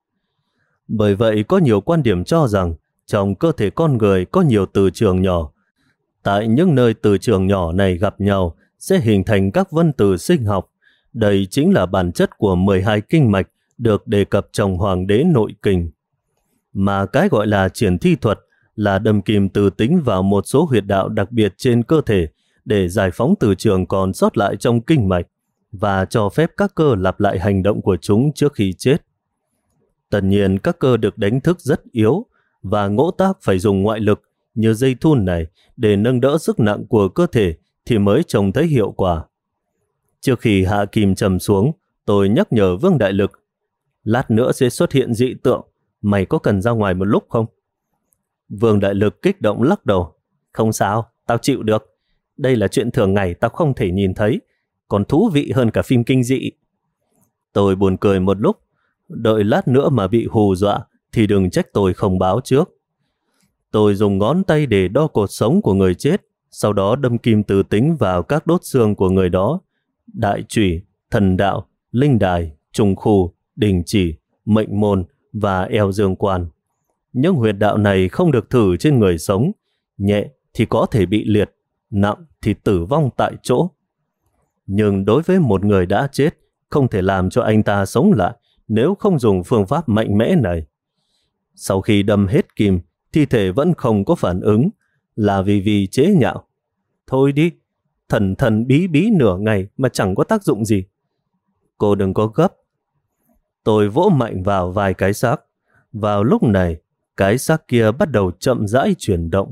Bởi vậy có nhiều quan điểm cho rằng trong cơ thể con người có nhiều từ trường nhỏ. Tại những nơi từ trường nhỏ này gặp nhau sẽ hình thành các vân từ sinh học. Đây chính là bản chất của 12 kinh mạch được đề cập trong Hoàng đế Nội Kinh. Mà cái gọi là triển thi thuật là đâm kim từ tính vào một số huyệt đạo đặc biệt trên cơ thể để giải phóng từ trường còn sót lại trong kinh mạch và cho phép các cơ lặp lại hành động của chúng trước khi chết. Tất nhiên các cơ được đánh thức rất yếu và ngỗ tác phải dùng ngoại lực như dây thun này để nâng đỡ sức nặng của cơ thể thì mới trông thấy hiệu quả. Trước khi hạ kim châm xuống, tôi nhắc nhở Vương Đại Lực, lát nữa sẽ xuất hiện dị tượng, mày có cần ra ngoài một lúc không? Vương Đại Lực kích động lắc đầu, không sao, tao chịu được. Đây là chuyện thường ngày tao không thể nhìn thấy, còn thú vị hơn cả phim kinh dị. Tôi buồn cười một lúc, đợi lát nữa mà bị hù dọa thì đừng trách tôi không báo trước. Tôi dùng ngón tay để đo cột sống của người chết, sau đó đâm kim từ tính vào các đốt xương của người đó. Đại chủy, thần đạo, linh đài, trùng khu, đình chỉ, mệnh môn và eo dương quan. Những huyệt đạo này không được thử trên người sống, nhẹ thì có thể bị liệt, nặng thì tử vong tại chỗ. Nhưng đối với một người đã chết, không thể làm cho anh ta sống lại nếu không dùng phương pháp mạnh mẽ này. Sau khi đâm hết kim, thi thể vẫn không có phản ứng, là vì chế nhạo. Thôi đi, thần thần bí bí nửa ngày mà chẳng có tác dụng gì. Cô đừng có gấp. Tôi vỗ mạnh vào vài cái xác. Vào lúc này, cái xác kia bắt đầu chậm rãi chuyển động.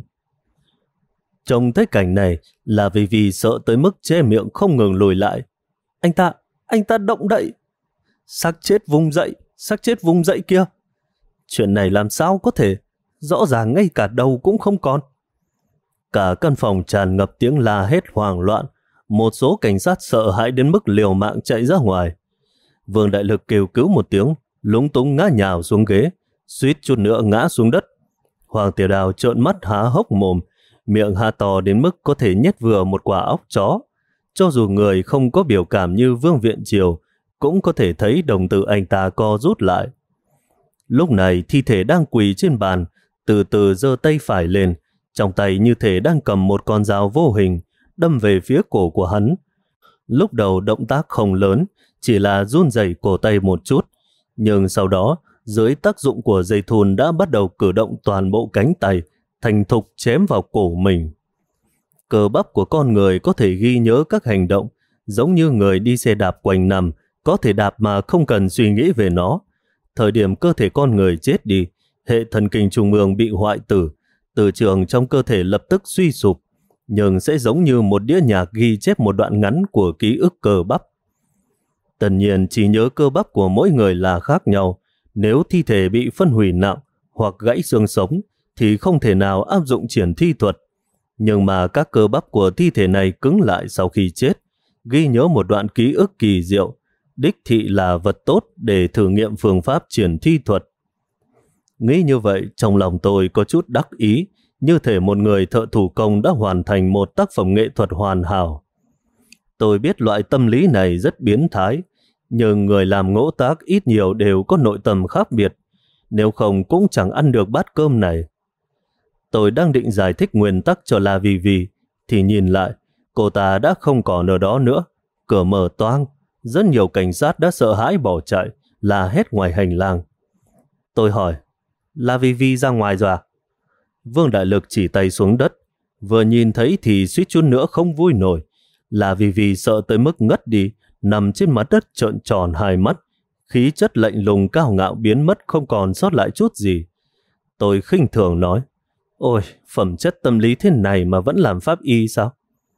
Trông thấy cảnh này là vì sợ tới mức che miệng không ngừng lùi lại. Anh ta động đậy. Xác chết vùng dậy kia. Chuyện này làm sao có thể? Rõ ràng ngay cả đầu cũng không còn. Cả căn phòng tràn ngập tiếng la hét hoảng loạn. Một số cảnh sát sợ hãi đến mức liều mạng chạy ra ngoài. Vương Đại Lực kêu cứu một tiếng, lúng túng ngã nhào xuống ghế, suýt chút nữa ngã xuống đất. Hoàng Tiểu Đào trợn mắt há hốc mồm, miệng há to đến mức có thể nhét vừa một quả óc chó. Cho dù người không có biểu cảm như Vương Viện Triều, cũng có thể thấy đồng tử anh ta co rút lại. Lúc này thi thể đang quỳ trên bàn, từ từ giơ tay phải lên, trong tay như thể đang cầm một con dao vô hình, đâm về phía cổ của hắn. Lúc đầu động tác không lớn, chỉ là run rẩy cổ tay một chút, nhưng sau đó, dưới tác dụng của dây thun đã bắt đầu cử động toàn bộ cánh tay, thành thục chém vào cổ mình. Cơ bắp của con người có thể ghi nhớ các hành động, giống như người đi xe đạp quanh năm, có thể đạp mà không cần suy nghĩ về nó. Thời điểm cơ thể con người chết đi, hệ thần kinh trung ương bị hoại tử, từ trường trong cơ thể lập tức suy sụp, nhưng sẽ giống như một đĩa nhạc ghi chép một đoạn ngắn của ký ức cơ bắp. Tất nhiên trí nhớ cơ bắp của mỗi người là khác nhau, nếu thi thể bị phân hủy nặng hoặc gãy xương sống thì không thể nào áp dụng triển thi thuật. Nhưng mà các cơ bắp của thi thể này cứng lại sau khi chết, ghi nhớ một đoạn ký ức kỳ diệu, đích thị là vật tốt để thử nghiệm phương pháp triển thi thuật. Nghĩ như vậy, trong lòng tôi có chút đắc ý, như thể một người thợ thủ công đã hoàn thành một tác phẩm nghệ thuật hoàn hảo. Tôi biết loại tâm lý này rất biến thái, nhưng người làm ngỗ tác ít nhiều đều có nội tâm khác biệt, nếu không cũng chẳng ăn được bát cơm này. Tôi đang định giải thích nguyên tắc cho La Vi, thì nhìn lại, cô ta đã không còn ở đó nữa. Cửa mở toang, rất nhiều cảnh sát đã sợ hãi bỏ chạy, la hét ngoài hành lang. Tôi hỏi, La Vi ra ngoài rồi à? Vương Đại Lực chỉ tay xuống đất, vừa nhìn thấy thì suýt chút nữa không vui nổi. La Vi sợ tới mức ngất đi, nằm trên mặt đất trợn tròn hai mắt, khí chất lạnh lùng cao ngạo biến mất không còn sót lại chút gì. Tôi khinh thường nói, ôi, phẩm chất tâm lý thế này mà vẫn làm pháp y sao?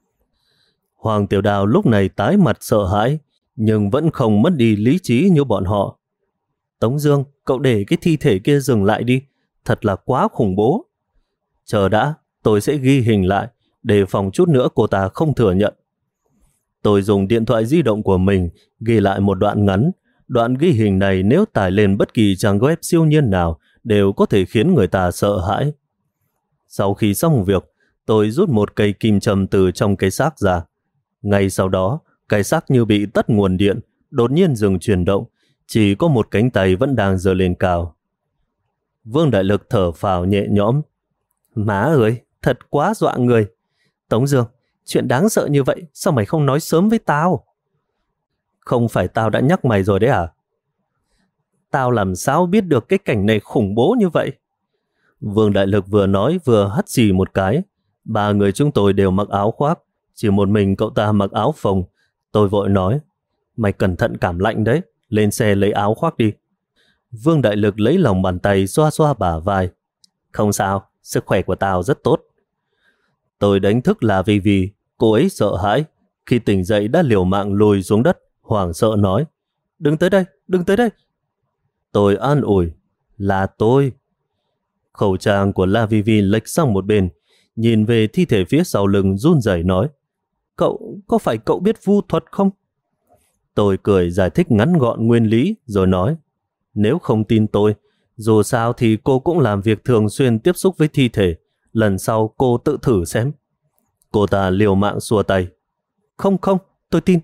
Hoàng Tiểu Đào lúc này tái mặt sợ hãi, nhưng vẫn không mất đi lý trí như bọn họ. Tống Dương, cậu để cái thi thể kia dừng lại đi, thật là quá khủng bố. Chờ đã, tôi sẽ ghi hình lại, để phòng chút nữa cô ta không thừa nhận. Tôi dùng điện thoại di động của mình ghi lại một đoạn ngắn. Đoạn ghi hình này nếu tải lên bất kỳ trang web siêu nhiên nào đều có thể khiến người ta sợ hãi. Sau khi xong việc, tôi rút một cây kim châm từ trong cái xác ra. Ngay sau đó, cái xác như bị tắt nguồn điện, đột nhiên dừng chuyển động, chỉ có một cánh tay vẫn đang giơ lên cao. Vương Đại Lực thở phào nhẹ nhõm. Má ơi, thật quá dọa người. Tống Dương, chuyện đáng sợ như vậy, sao mày không nói sớm với tao? Không phải tao đã nhắc mày rồi đấy à? Tao làm sao biết được cái cảnh này khủng bố như vậy? Vương Đại Lực vừa nói vừa hắt xì một cái. Ba người chúng tôi đều mặc áo khoác, chỉ một mình cậu ta mặc áo phồng. Tôi vội nói, mày cẩn thận cảm lạnh đấy, lên xe lấy áo khoác đi. Vương Đại Lực lấy lòng bàn tay xoa xoa bả vai. Không sao, sức khỏe của tao rất tốt. Tôi đánh thức là vì cô ấy sợ hãi. Khi tỉnh dậy đã liều mạng lùi xuống đất, hoảng sợ nói, đừng tới đây, đừng tới đây. Tôi an ủi, là tôi. Khẩu trang của La Vivi lệch sang một bên, nhìn về thi thể phía sau lưng run rẩy nói, có phải cậu biết vu thuật không? Tôi cười giải thích ngắn gọn nguyên lý rồi nói, nếu không tin tôi, dù sao thì cô cũng làm việc thường xuyên tiếp xúc với thi thể, lần sau cô tự thử xem. Cô ta liều mạng xua tay. Không, tôi tin.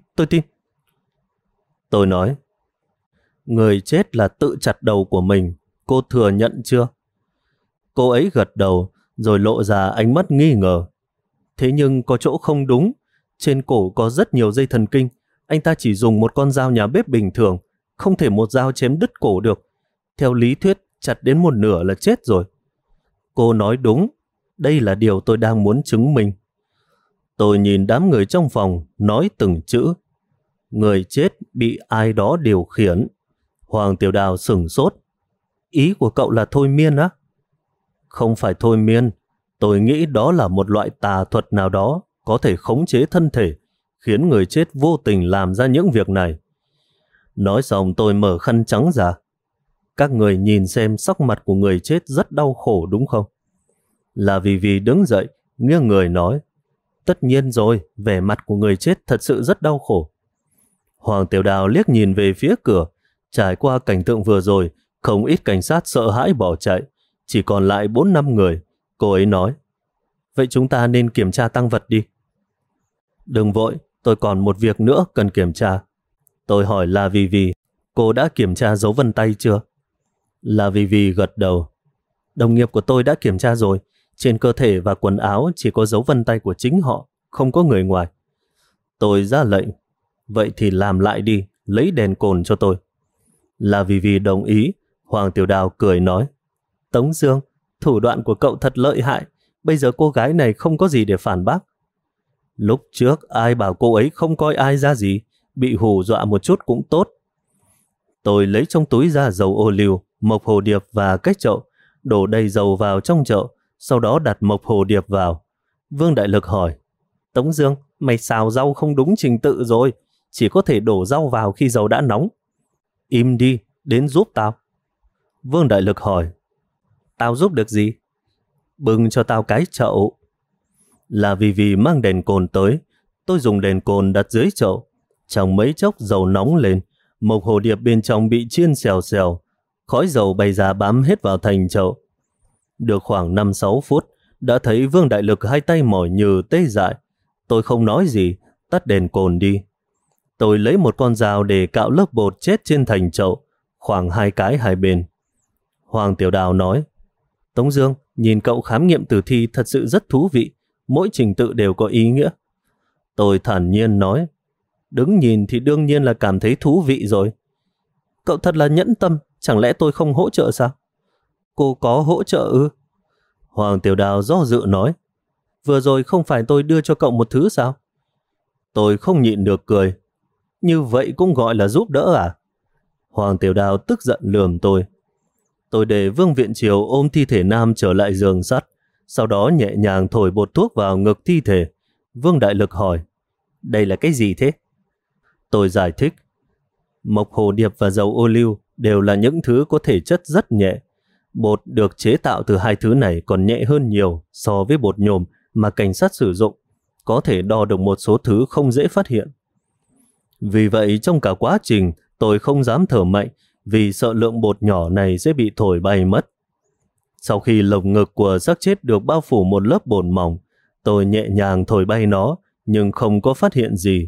Tôi nói, người chết là tự chặt đầu của mình, cô thừa nhận chưa? Cô ấy gật đầu, rồi lộ ra ánh mắt nghi ngờ. Thế nhưng có chỗ không đúng, trên cổ có rất nhiều dây thần kinh, anh ta chỉ dùng một con dao nhà bếp bình thường, không thể một dao chém đứt cổ được. Theo lý thuyết, chặt đến một nửa là chết rồi. Cô nói đúng, đây là điều tôi đang muốn chứng minh. Tôi nhìn đám người trong phòng, nói từng chữ. Người chết bị ai đó điều khiển. Hoàng Tiểu Đào sửng sốt. Ý của cậu là thôi miên á? Không phải thôi miên, tôi nghĩ đó là một loại tà thuật nào đó có thể khống chế thân thể, khiến người chết vô tình làm ra những việc này. Nói xong tôi mở khăn trắng ra. Các người nhìn xem sắc mặt của người chết rất đau khổ đúng không? Là vì đứng dậy, nghiêng người nói, tất nhiên rồi, vẻ mặt của người chết thật sự rất đau khổ. Hoàng Tiểu Đào liếc nhìn về phía cửa, trải qua cảnh tượng vừa rồi, không ít cảnh sát sợ hãi bỏ chạy, chỉ còn lại 4-5 người. Cô ấy nói, vậy chúng ta nên kiểm tra tang vật đi. Đừng vội, tôi còn một việc nữa cần kiểm tra. Tôi hỏi La Vivi, cô đã kiểm tra dấu vân tay chưa? La Vivi gật đầu. Đồng nghiệp của tôi đã kiểm tra rồi, trên cơ thể và quần áo chỉ có dấu vân tay của chính họ, không có người ngoài. Tôi ra lệnh, vậy thì làm lại đi, lấy đèn cồn cho tôi. La Vivi đồng ý. Hoàng Tiểu Đào cười nói, Tống Dương, thủ đoạn của cậu thật lợi hại, bây giờ cô gái này không có gì để phản bác. Lúc trước ai bảo cô ấy không coi ai ra gì, bị hù dọa một chút cũng tốt. Tôi lấy trong túi ra dầu ô liu, mộc hồ điệp và cách chậu, đổ đầy dầu vào trong chậu, sau đó đặt mộc hồ điệp vào. Vương Đại Lực hỏi, Tống Dương, mày xào rau không đúng trình tự rồi, chỉ có thể đổ rau vào khi dầu đã nóng. Im đi, đến giúp tao. Vương Đại Lực hỏi, tao giúp được gì? Bưng cho tao cái chậu. Là vì mang đèn cồn tới, tôi dùng đèn cồn đặt dưới chậu. Trong mấy chốc dầu nóng lên, mộc hồ điệp bên trong bị chiên xèo xèo, khói dầu bay ra bám hết vào thành chậu. Được khoảng 5-6 phút, đã thấy Vương Đại Lực hai tay mỏi như tê dại. Tôi không nói gì, tắt đèn cồn đi. Tôi lấy một con dao để cạo lớp bột chết trên thành chậu, khoảng 2 cái hai bên. Hoàng Tiểu Đào nói, Tống Dương, nhìn cậu khám nghiệm tử thi thật sự rất thú vị, mỗi trình tự đều có ý nghĩa. Tôi thản nhiên nói, đứng nhìn thì đương nhiên là cảm thấy thú vị rồi. Cậu thật là nhẫn tâm, chẳng lẽ tôi không hỗ trợ sao? Cô có hỗ trợ ư? Hoàng Tiểu Đào do dự nói, vừa rồi không phải tôi đưa cho cậu một thứ sao? Tôi không nhịn được cười. Như vậy cũng gọi là giúp đỡ à? Hoàng Tiểu Đào tức giận lườm tôi. Tôi để Vương Viện Triều ôm thi thể nam trở lại giường sắt, sau đó nhẹ nhàng thổi bột thuốc vào ngực thi thể. Vương Đại Lực hỏi, đây là cái gì thế? Tôi giải thích, mộc hồ điệp và dầu ô liu đều là những thứ có thể chất rất nhẹ. Bột được chế tạo từ hai thứ này còn nhẹ hơn nhiều so với bột nhôm mà cảnh sát sử dụng, có thể đo được một số thứ không dễ phát hiện. Vì vậy trong cả quá trình tôi không dám thở mạnh vì sợ lượng bột nhỏ này sẽ bị thổi bay mất. Sau khi lồng ngực của xác chết được bao phủ một lớp bột mỏng, tôi nhẹ nhàng thổi bay nó nhưng không có phát hiện gì.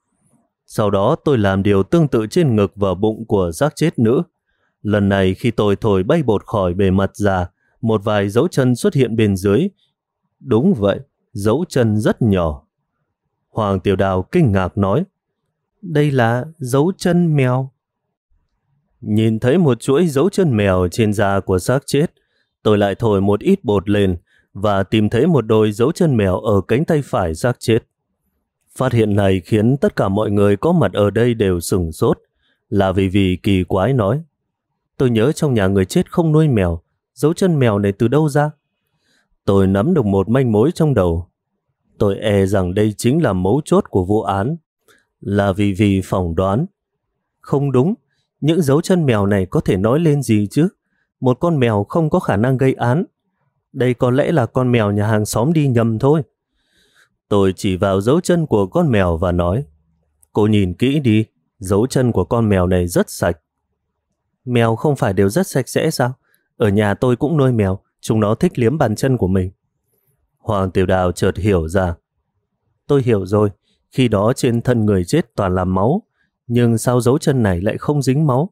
Sau đó tôi làm điều tương tự trên ngực và bụng của xác chết nữ. Lần này khi tôi thổi bay bột khỏi bề mặt da, một vài dấu chân xuất hiện bên dưới. Đúng vậy, dấu chân rất nhỏ. Hoàng Tiểu Đào kinh ngạc nói, đây là dấu chân mèo. Nhìn thấy một chuỗi dấu chân mèo trên da của xác chết, tôi lại thổi một ít bột lên và tìm thấy một đôi dấu chân mèo ở cánh tay phải xác chết. Phát hiện này khiến tất cả mọi người có mặt ở đây đều sửng sốt. Là vì kỳ quái nói: tôi nhớ trong nhà người chết không nuôi mèo, dấu chân mèo này từ đâu ra? Tôi nắm được một manh mối trong đầu. Tôi e rằng đây chính là mấu chốt của vụ án. Là vì phỏng đoán. Không đúng, những dấu chân mèo này có thể nói lên gì chứ? Một con mèo không có khả năng gây án. Đây có lẽ là con mèo nhà hàng xóm đi nhầm thôi. Tôi chỉ vào dấu chân của con mèo và nói: cô nhìn kỹ đi, dấu chân của con mèo này rất sạch. Mèo không phải đều rất sạch sẽ sao? Ở nhà tôi cũng nuôi mèo, chúng nó thích liếm bàn chân của mình. Hoàng Tiểu Đào chợt hiểu ra. Tôi hiểu rồi, khi đó trên thân người chết toàn là máu, nhưng sao dấu chân này lại không dính máu?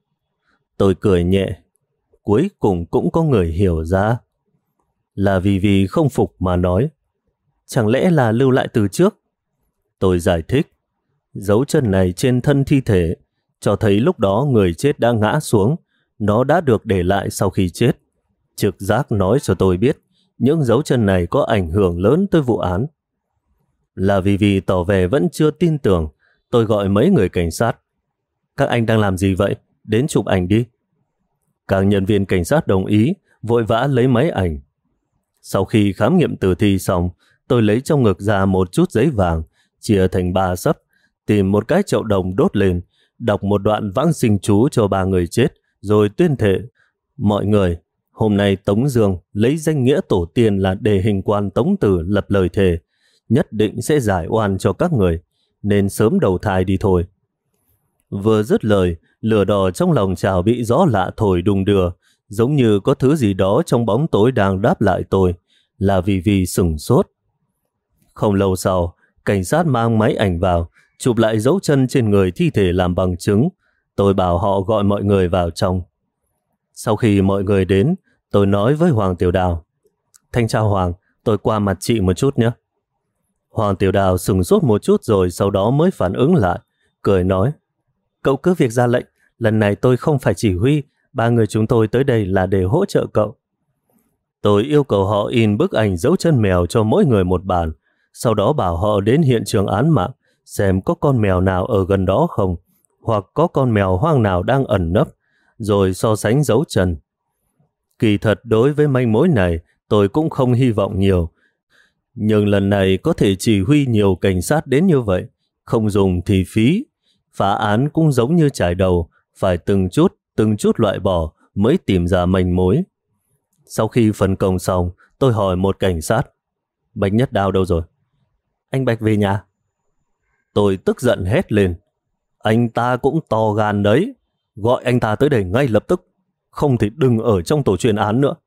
Tôi cười nhẹ. Cuối cùng cũng có người hiểu ra. Là vì không phục mà nói: chẳng lẽ là lưu lại từ trước? Tôi giải thích: dấu chân này trên thân thi thể cho thấy lúc đó người chết đã ngã xuống, nó đã được để lại sau khi chết. Trực giác nói cho tôi biết những dấu chân này có ảnh hưởng lớn tới vụ án. Là vì tỏ vẻ vẫn chưa tin tưởng, tôi gọi mấy người cảnh sát. Các anh đang làm gì vậy? Đến chụp ảnh đi. Các nhân viên cảnh sát đồng ý, vội vã lấy máy ảnh. Sau khi khám nghiệm tử thi xong, tôi lấy trong ngực ra một chút giấy vàng, chia thành 3 xấp, tìm một cái chậu đồng đốt lên, đọc một đoạn vãng sinh chú cho 3 người chết, rồi tuyên thệ: mọi người, hôm nay Tống Dương lấy danh nghĩa tổ tiên là đề hình quan Tống Tử lập lời thề, nhất định sẽ giải oan cho các người, nên sớm đầu thai đi thôi. Vừa dứt lời, lửa đỏ trong lòng Trào bị gió lạ thổi đùng đưa, giống như có thứ gì đó trong bóng tối đang đáp lại tôi. Là vì sửng sốt. Không lâu sau, cảnh sát mang máy ảnh vào, chụp lại dấu chân trên người thi thể làm bằng chứng. Tôi bảo họ gọi mọi người vào trong. Sau khi mọi người đến, tôi nói với Hoàng Tiểu Đào: thanh tra Hoàng, tôi qua mặt chị một chút nhé. Hoàng Tiểu Đào sửng sốt một chút rồi sau đó mới phản ứng lại, cười nói: cậu cứ việc ra lệnh, lần này tôi không phải chỉ huy, 3 người chúng tôi tới đây là để hỗ trợ cậu. Tôi yêu cầu họ in bức ảnh dấu chân mèo cho mỗi người một bản, sau đó bảo họ đến hiện trường án mạng, xem có con mèo nào ở gần đó không, hoặc có con mèo hoang nào đang ẩn nấp, rồi so sánh dấu chân. Kỳ thật đối với manh mối này, tôi cũng không hy vọng nhiều. Nhưng lần này có thể chỉ huy nhiều cảnh sát đến như vậy, không dùng thì phí. Phá án cũng giống như trải đầu, phải từng chút loại bỏ mới tìm ra manh mối. Sau khi phân công xong, tôi hỏi một cảnh sát: Bạch Nhất Đao đâu rồi? Anh Bạch về nhà. Tôi tức giận hét lên: anh ta cũng to gan đấy, gọi anh ta tới đây ngay lập tức, không thì đừng ở trong tổ chuyên án nữa.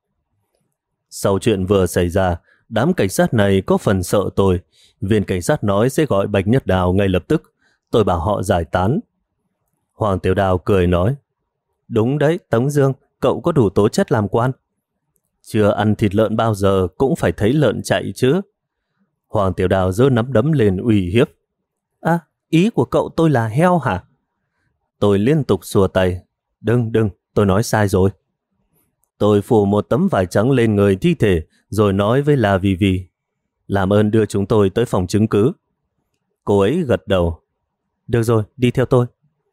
Sau chuyện vừa xảy ra, đám cảnh sát này có phần sợ tôi. Viên cảnh sát nói sẽ gọi Bạch Nhất Đao ngay lập tức. Tôi bảo họ giải tán. Hoàng Tiểu Đào cười nói: đúng đấy Tống Dương, cậu có đủ tố chất làm quan. Chưa ăn thịt lợn bao giờ cũng phải thấy lợn chạy chứ. Hoàng Tiểu Đào giơ nắm đấm lên uy hiếp. À, ý của cậu tôi là heo hả? Tôi liên tục xua tay. Đừng, tôi nói sai rồi. Tôi phủ một tấm vải trắng lên người thi thể rồi nói với La Vi: làm ơn đưa chúng tôi tới phòng chứng cứ. Cô ấy gật đầu. Được rồi, đi theo tôi.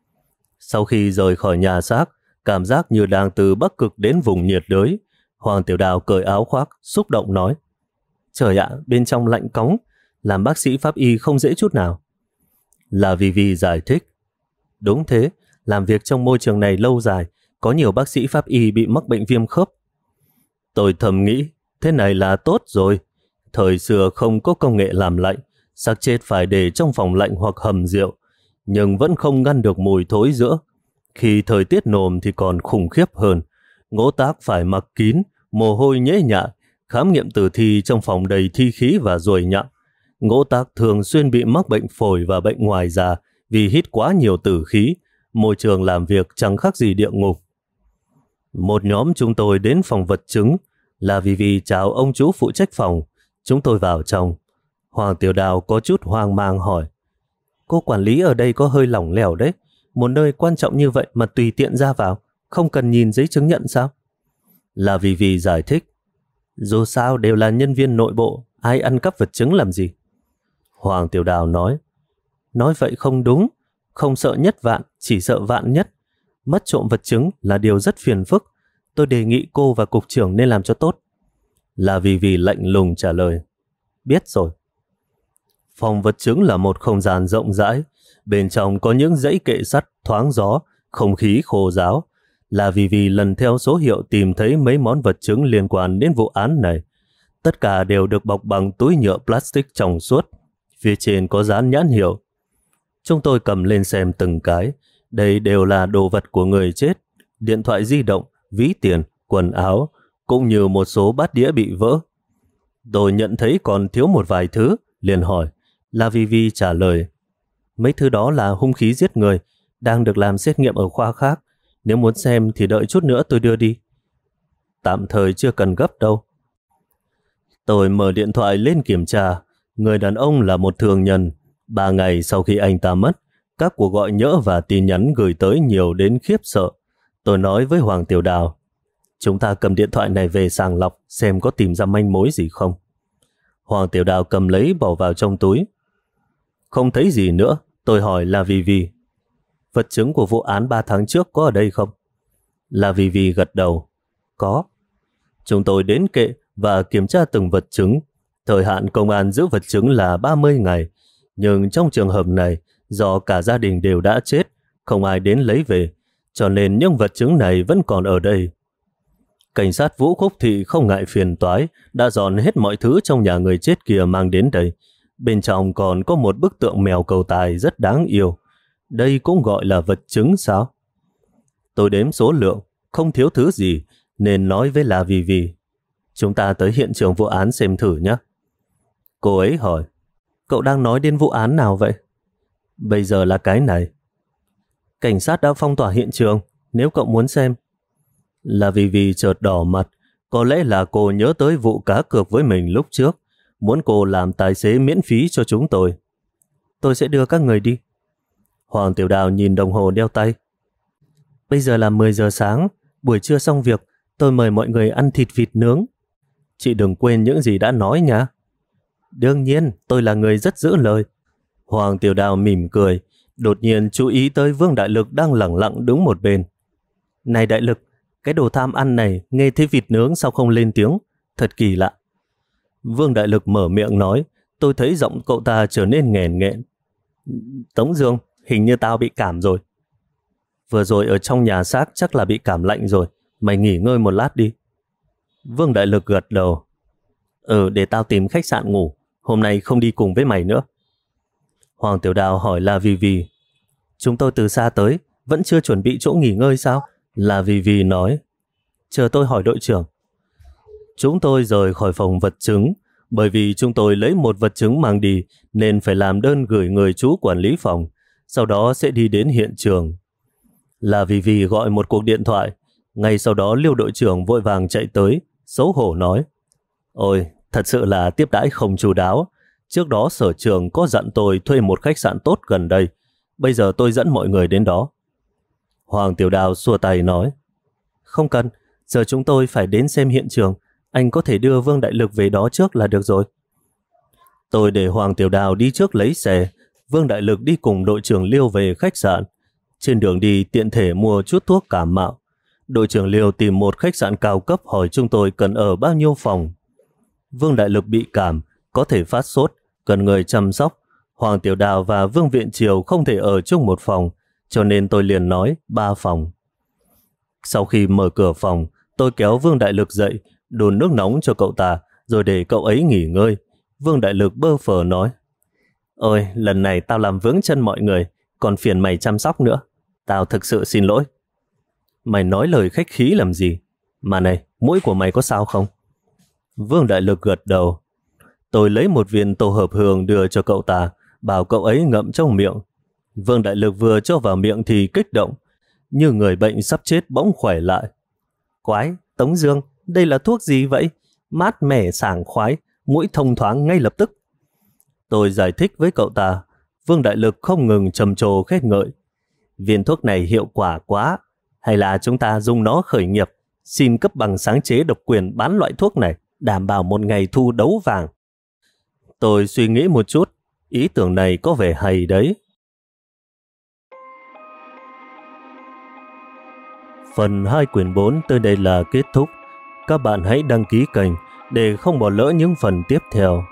Sau khi rời khỏi nhà xác, cảm giác như đang từ Bắc Cực đến vùng nhiệt đới. Hoàng Tiểu Đào cởi áo khoác, xúc động nói: trời ạ, bên trong lạnh cóng, làm bác sĩ pháp y không dễ chút nào. La Vi giải thích: đúng thế, làm việc trong môi trường này lâu dài, có nhiều bác sĩ pháp y bị mắc bệnh viêm khớp. Tôi thầm nghĩ, thế này là tốt rồi. Thời xưa không có công nghệ làm lạnh, xác chết phải để trong phòng lạnh hoặc hầm rượu, nhưng vẫn không ngăn được mùi thối rữa. Khi thời tiết nồm thì còn khủng khiếp hơn. Ngỗ Tác phải mặc kín, mồ hôi nhễ nhại, khám nghiệm tử thi trong phòng đầy thi khí và ruồi nhặng. Ngỗ Tác thường xuyên bị mắc bệnh phổi và bệnh ngoài da vì hít quá nhiều tử khí. Môi trường làm việc chẳng khác gì địa ngục. Một nhóm chúng tôi đến phòng vật chứng. La Vi chào ông chú phụ trách phòng. Chúng tôi vào trong. Hoàng Tiểu Đào có chút hoang mang hỏi: cô quản lý ở đây có hơi lỏng lẻo đấy. Một nơi quan trọng như vậy mà tùy tiện ra vào, không cần nhìn giấy chứng nhận sao? Là vì giải thích. Dù sao đều là nhân viên nội bộ, ai ăn cắp vật chứng làm gì? Hoàng Tiểu Đào nói. Nói vậy không đúng, không sợ nhất vạn, chỉ sợ vạn nhất. Mất trộm vật chứng là điều rất phiền phức. Tôi đề nghị cô và cục trưởng nên làm cho tốt. Là vì lạnh lùng trả lời. Biết rồi. Phòng vật chứng là một không gian rộng rãi. Bên trong có những dãy kệ sắt thoáng gió, không khí khô ráo. Là vì lần theo số hiệu tìm thấy mấy món vật chứng liên quan đến vụ án này. Tất cả đều được bọc bằng túi nhựa plastic trong suốt. Phía trên có dán nhãn hiệu. Chúng tôi cầm lên xem từng cái. Đây đều là đồ vật của người chết. Điện thoại di động, ví tiền, quần áo, cũng như một số bát đĩa bị vỡ. Tôi nhận thấy còn thiếu một vài thứ, liền hỏi. Là vì trả lời. Mấy thứ đó là hung khí giết người, đang được làm xét nghiệm ở khoa khác. Nếu muốn xem thì đợi chút nữa tôi đưa đi. Tạm thời chưa cần gấp đâu. Tôi mở điện thoại lên kiểm tra. Người đàn ông là một thương nhân. 3 ngày sau khi anh ta mất, các cuộc gọi nhỡ và tin nhắn gửi tới nhiều đến khiếp sợ. Tôi nói với Hoàng Tiểu Đào, chúng ta cầm điện thoại này về sàng lọc xem có tìm ra manh mối gì không. Hoàng Tiểu Đào cầm lấy bỏ vào trong túi. Không thấy gì nữa. Tôi hỏi là vì vật chứng của vụ án 3 tháng trước có ở đây không? Là vì gật đầu. Có. Chúng tôi đến kệ và kiểm tra từng vật chứng. Thời hạn công an giữ vật chứng là 30 ngày. Nhưng trong trường hợp này, do cả gia đình đều đã chết, không ai đến lấy về, cho nên những vật chứng này vẫn còn ở đây. Cảnh sát Vũ Khúc Thị không ngại phiền toái, đã dọn hết mọi thứ trong nhà người chết kia mang đến đây. Bên trong còn có một bức tượng mèo cầu tài rất đáng yêu. Đây cũng gọi là vật chứng sao? Tôi đếm số lượng, không thiếu thứ gì, nên nói với là vì. Chúng ta tới hiện trường vụ án xem thử nhé. Cô ấy hỏi, cậu đang nói đến vụ án nào vậy? Bây giờ là cái này. Cảnh sát đã phong tỏa hiện trường, nếu cậu muốn xem. Là vì chợt đỏ mặt, có lẽ là cô nhớ tới vụ cá cược với mình lúc trước, muốn cô làm tài xế miễn phí cho chúng tôi. Tôi sẽ đưa các người đi. Hoàng Tiểu Đào nhìn đồng hồ đeo tay. Bây giờ là 10 giờ sáng, buổi trưa xong việc, tôi mời mọi người ăn thịt vịt nướng. Chị đừng quên những gì đã nói nhá. Đương nhiên, tôi là người rất giữ lời. Hoàng Tiểu Đào mỉm cười, đột nhiên chú ý tới Vương Đại Lực đang lẳng lặng đứng một bên. Này Đại Lực, cái đồ tham ăn này nghe thấy vịt nướng sao không lên tiếng? Thật kỳ lạ. Vương Đại Lực mở miệng nói, tôi thấy giọng cậu ta trở nên nghẹn nghẹn. Tống Dương, hình như tao bị cảm rồi. Vừa rồi ở trong nhà xác chắc là bị cảm lạnh rồi. Mày nghỉ ngơi một lát đi. Vương Đại Lực gật đầu. Để tao tìm khách sạn ngủ. Hôm nay không đi cùng với mày nữa. Hoàng Tiểu Đào hỏi là vì. Chúng tôi từ xa tới, vẫn chưa chuẩn bị chỗ nghỉ ngơi sao? Là vì nói. Chờ tôi hỏi đội trưởng. Chúng tôi rời khỏi phòng vật chứng. Bởi vì chúng tôi lấy một vật chứng mang đi, nên phải làm đơn gửi người chú quản lý phòng. Sau đó sẽ đi đến hiện trường. Là vì gọi một cuộc điện thoại. Ngay sau đó Liêu đội trưởng vội vàng chạy tới, xấu hổ nói. Ôi, thật sự là tiếp đãi không chu đáo. Trước đó sở trường có dặn tôi thuê một khách sạn tốt gần đây. Bây giờ tôi dẫn mọi người đến đó. Hoàng Tiểu Đào xua tay nói. Không cần, giờ chúng tôi phải đến xem hiện trường. Anh có thể đưa Vương Đại Lực về đó trước là được rồi. Tôi để Hoàng Tiểu Đào đi trước lấy xe. Vương Đại Lực đi cùng đội trưởng Liêu về khách sạn. Trên đường đi tiện thể mua chút thuốc cảm mạo. Đội trưởng Liêu tìm một khách sạn cao cấp hỏi chúng tôi cần ở bao nhiêu phòng. Vương Đại Lực bị cảm, có thể phát sốt, cần người chăm sóc. Hoàng Tiểu Đào và Vương Viện Triều không thể ở chung một phòng, cho nên tôi liền nói 3 phòng. Sau khi mở cửa phòng, tôi kéo Vương Đại Lực dậy, đun nước nóng cho cậu ta, rồi để cậu ấy nghỉ ngơi. Vương Đại Lực bơ phờ nói. Ôi, lần này tao làm vướng chân mọi người, còn phiền mày chăm sóc nữa. Tao thực sự xin lỗi. Mày nói lời khách khí làm gì? Mà này, mũi của mày có sao không? Vương Đại Lực gật đầu. Tôi lấy một viên tổ hợp hương đưa cho cậu ta, bảo cậu ấy ngậm trong miệng. Vương Đại Lực vừa cho vào miệng thì kích động, như người bệnh sắp chết bỗng khỏe lại. Quái, Tống Dương, đây là thuốc gì vậy? Mát mẻ sảng khoái, mũi thông thoáng ngay lập tức. Tôi giải thích với cậu ta. Vương Đại Lực không ngừng trầm trồ khen ngợi. viên thuốc này hiệu quả quá, hay là chúng ta dùng nó khởi nghiệp, xin cấp bằng sáng chế độc quyền bán loại thuốc này, đảm bảo một ngày thu đấu vàng. Tôi suy nghĩ một chút, ý tưởng này có vẻ hay đấy. Phần 2 quyển 4 tới đây là kết thúc. Các bạn hãy đăng ký kênh để không bỏ lỡ những phần tiếp theo.